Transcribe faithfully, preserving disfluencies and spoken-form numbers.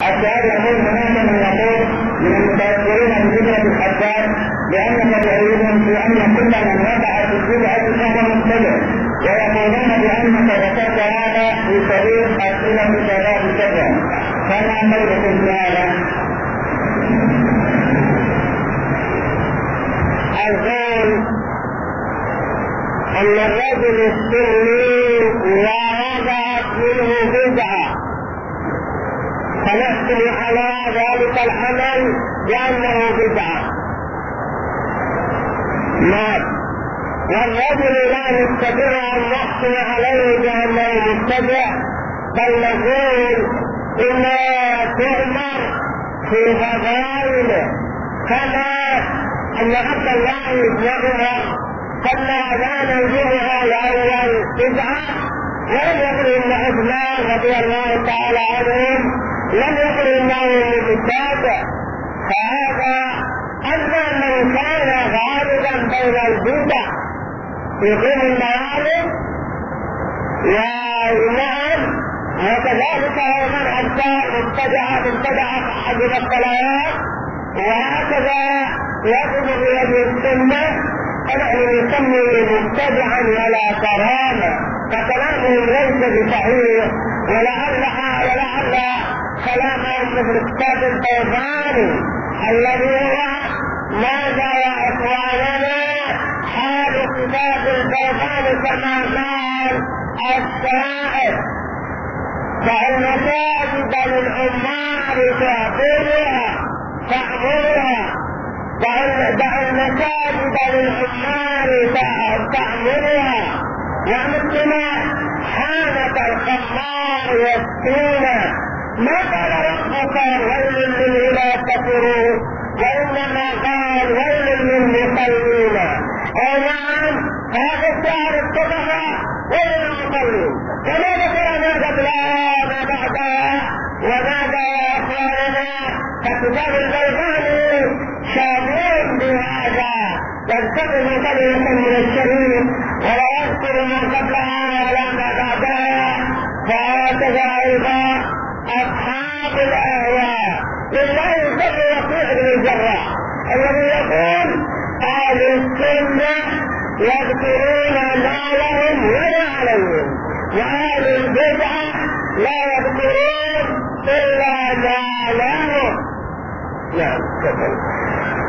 السؤال يقول هناك من يقول من المتأثرين بفكرة الحجاج بأن تدعيهم في أن كل من وقع في البدعة فهو مبتدع، ويقولون بأنك ذكرت هذا في طريق أسئلة شباب كذا، فما قولكم في هذا؟ أقول أن الرجل السني لا وقعت منه بدعة فنحكم على ذلك العمل بأنه بدعة. نعم، والرجل لا نستطيع أن نحكم عليه بأنه مبتدع، بل نقول إنه تؤمر في فضائله، كما أن عبد الله بن عمر صلى أذان الجمعة الأول بدعة، ولم يقل إن عثمان رضي الله تعالى عنهم لم يقل إنه مبتدع. فهذا أما من كان غالبا بين البدع يقيم المعالم ونعم، وكذلك من أتى مبتدعة مبتدعة حجب الصلوات، وهكذا يقوم بهذه السنة، فنحن نسمي مبتدعا ولا كرامة، فكلامهم ليس بصحيح، ولعلها ولعل كلامهم مثل كتاب الطوفاني الذي هو ماذا يا إخواننا حال كتاب الطوفاني كما قال السائل، فالمساجد للعمار تعبدها تأمرها، دع المساجد للعمار تأمرها، ومثلما حانت الخمار والسينة. ما قال ربك ويل للذين كفروا، وإنما قال ويل للمصلين. ونعم هذا الشهر اتبع ويل للمصلين، وما ذكر ما قبلها ما بعدها وماذا يا إخواننا، فكتاب البيضاني شامل بهذا، ينتقل كلمة من الشريف ولا يذكر ما قبلها ولا ما بعدها. فهكذا أيضا أصحاب الأهواء لله الذي يطيع بن الجراح الذي يقول أهل السنة يذكرون ما لهم ولا عليهم، وأهل البدعة لا يذكرون إلا ما لهم. نعم.